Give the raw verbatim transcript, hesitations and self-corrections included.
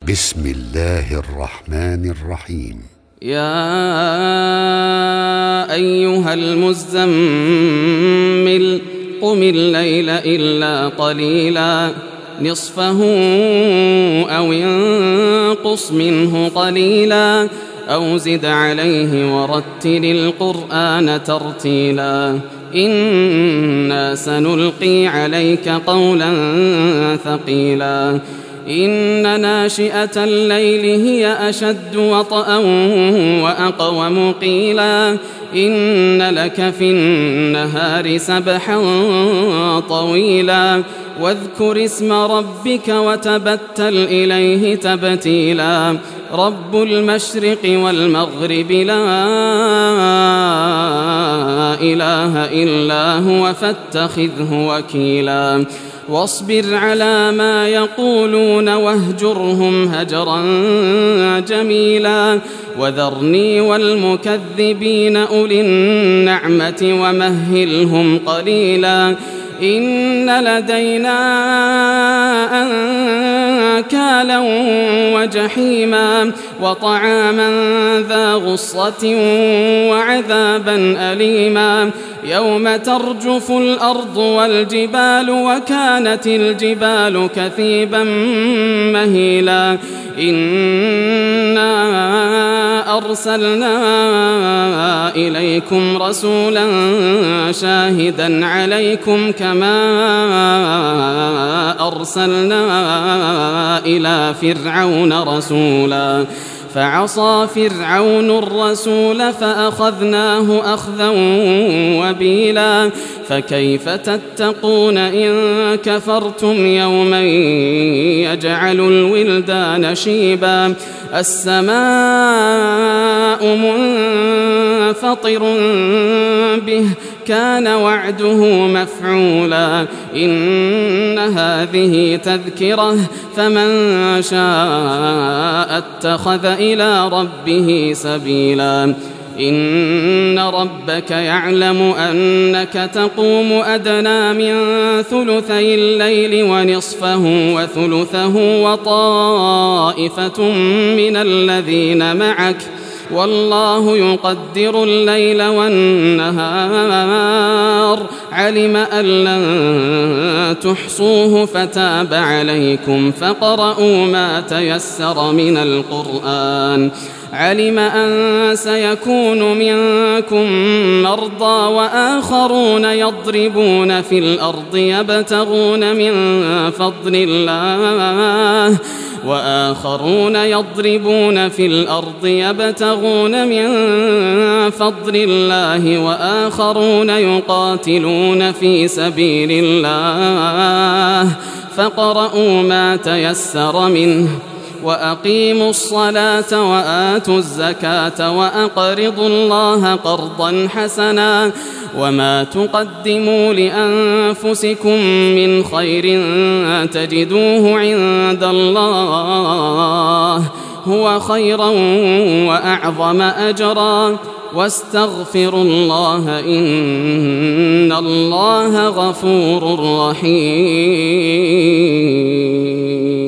بسم الله الرحمن الرحيم. يا أيها المزمل قم الليل إلا قليلا نصفه أو انقص منه قليلا أو زد عليه ورتل القرآن ترتيلا إنا سنلقي عليك قولا ثقيلا إن ناشئة الليل هي أشد وطئا وأقوم قيلا إن لك في النهار سبحا طويلا واذكر اسم ربك وتبتل إليه تبتيلا رب المشرق والمغرب لا إله إلا هو فاتخذه وكيلا واصبر على ما يقولون واهجرهم هجرا جميلا وذرني والمكذبين أولي النعمة ومهلهم قليلا إن لدينا أنكالا وجحيما وطعاما ذا غصة وعذابا أليما يوم ترجف الأرض والجبال وكانت الجبال كثيبا مهيلا إنا أرسلنا إليكم رسولا شاهدا عليكم كما أرسلنا إلى فرعون رسولا فعصى فرعون الرسول فأخذناه أخذا وبيلا فكيف تتقون إن كفرتم يوما يجعل الولدان شيبا السماء منفطر به كان وعده مفعولا إن هذه تذكرة فمن شاء اتخذ إلى ربه سبيلا إن ربك يعلم أنك تقوم أدنى من ثلثي الليل ونصفه وثلثه وطائفة من الذين معك والله يقدر الليل والنهار علم أن لن تحصوه فتاب عليكم فاقرؤوا ما تيسر من القرآن علم أن سيكون منكم مرضى وآخرون يضربون في الأرض يبتغون من فضل الله وآخرون يضربون في الأرض يبتغون من فضل الله وآخرون يقاتلون في سبيل الله فاقرؤوا ما تيسر منه وأقيموا الصلاة وآتوا الزكاة وأقرضوا الله قرضا حسنا وما تقدموا لأنفسكم من خير تجدوه عند الله هو خيرا وأعظم أجرا واستغفروا الله إن الله غفور رحيم.